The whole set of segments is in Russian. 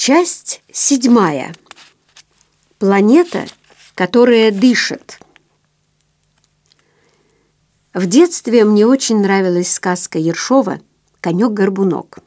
Часть 7. Планета, которая дышит. В детстве мне очень нравилась сказка Ершова «Конек-горбунок».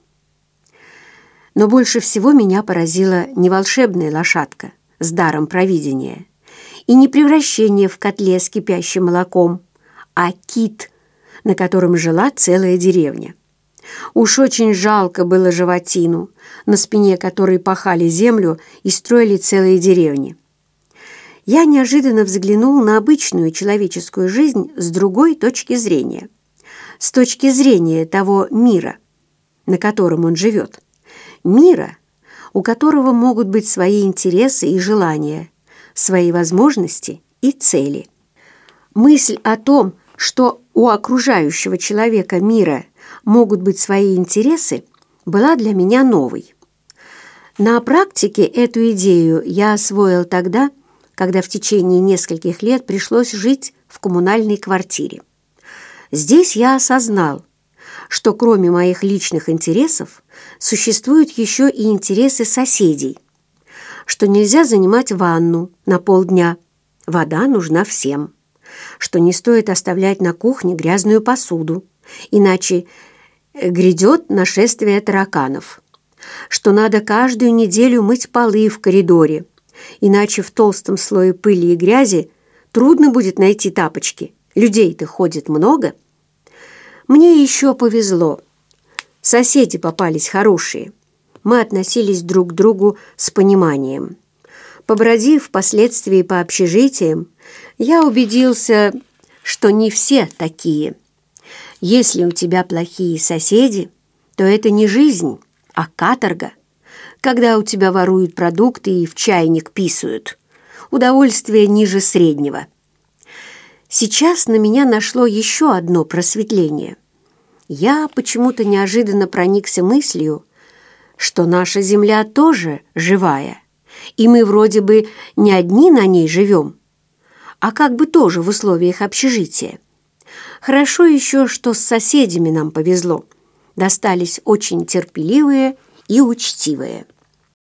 Но больше всего меня поразила не волшебная лошадка с даром провидения и не превращение в котле с кипящим молоком, а кит, на котором жила целая деревня. Уж очень жалко было животину, на спине которой пахали землю и строили целые деревни. Я неожиданно взглянул на обычную человеческую жизнь с другой точки зрения. С точки зрения того мира, на котором он живет. Мира, у которого могут быть свои интересы и желания, свои возможности и цели. Мысль о том, что у окружающего человека мира могут быть свои интересы, была для меня новой. На практике эту идею я освоил тогда, когда в течение нескольких лет пришлось жить в коммунальной квартире. Здесь я осознал, что кроме моих личных интересов существуют еще и интересы соседей, что нельзя занимать ванну на полдня, вода нужна всем, что не стоит оставлять на кухне грязную посуду, иначе грядет нашествие тараканов, что надо каждую неделю мыть полы в коридоре, иначе в толстом слое пыли и грязи трудно будет найти тапочки, людей-то ходит много. Мне еще повезло. Соседи попались хорошие. Мы относились друг к другу с пониманием. Побродив впоследствии по общежитиям, я убедился, что не все такие. Если у тебя плохие соседи, то это не жизнь, а каторга. Когда у тебя воруют продукты и в чайник писают. Удовольствие ниже среднего. Сейчас на меня нашло еще одно просветление. Я почему-то неожиданно проникся мыслью, что наша Земля тоже живая, и мы вроде бы не одни на ней живем, а как бы тоже в условиях общежития. Хорошо еще, что с соседями нам повезло. Достались очень терпеливые и учтивые.